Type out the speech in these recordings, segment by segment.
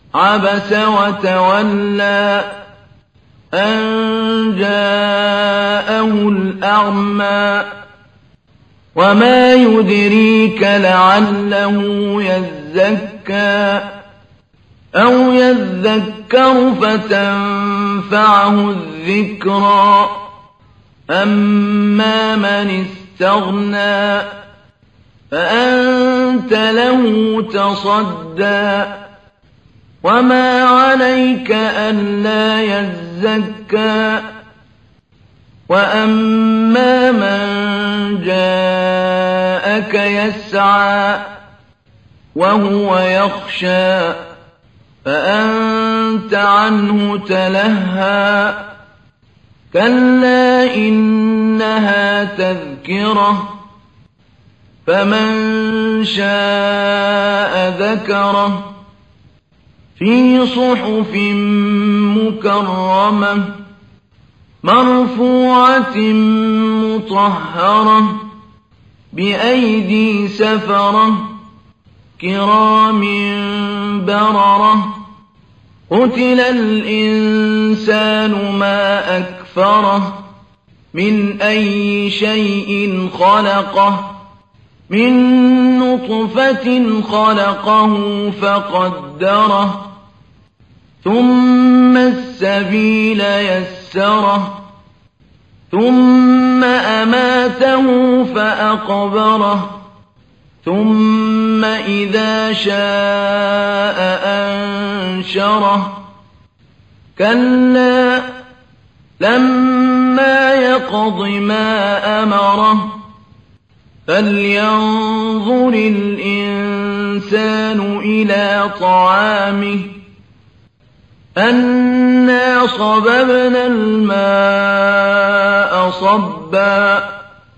عبس وتولى أن جاءه الأعمى وما يدريك لعله يزكى أو يذكر فتنفعه الذكرى أما من استغنى فأنت له تصدى وما عليك ألا يزكى وأما من جاءك يسعى وهو يخشى فأنت عنه تلهى كلا إنها تذكرة فمن شاء ذكره في صحف مكرمة مرفوعة مطهرة بأيدي سفرة كرام بررة قتل الإنسان ما أكفره من أي شيء خلقه من نطفة خلقه فقدره ثم السبيل يسره ثم أماته فأقبره ثم إذا شاء أنشره كلا لما يقض ما أمره فلينظر الإنسان إلى طعامه أنا صببنا الماء صبا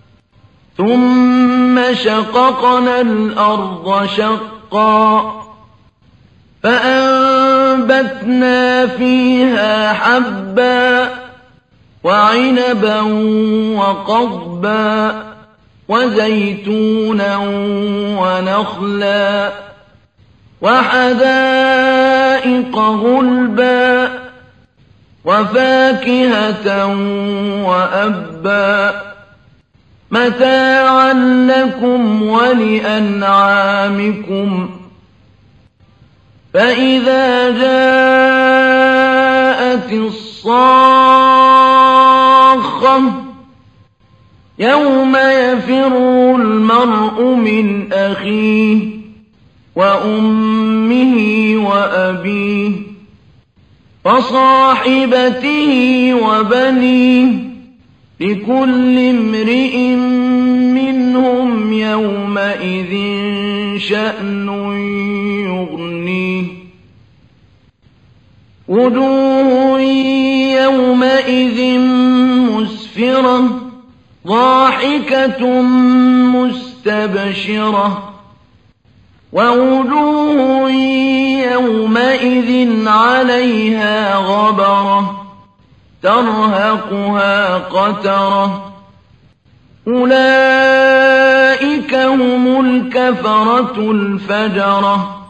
ثم شققنا الأرض شقا فأنبتنا فيها حبا وعنبا وقضبا وزيتونا ونخلا وحدائق غلبا وفاكهة وأبا متاعا لكم ولأنعامكم فإذا جاءت الصاخة يوم يفر المرء من أخيه وأمه وأبيه وصاحبته وبنيه لكل امرئ منهم يومئذ شأن يغنيه وجوه يومئذ مسفرة ضاحكة مستبشرة ووجوه يومئذ عليها غبرة ترهقها قترة أولئك هم الكفرة الفجرة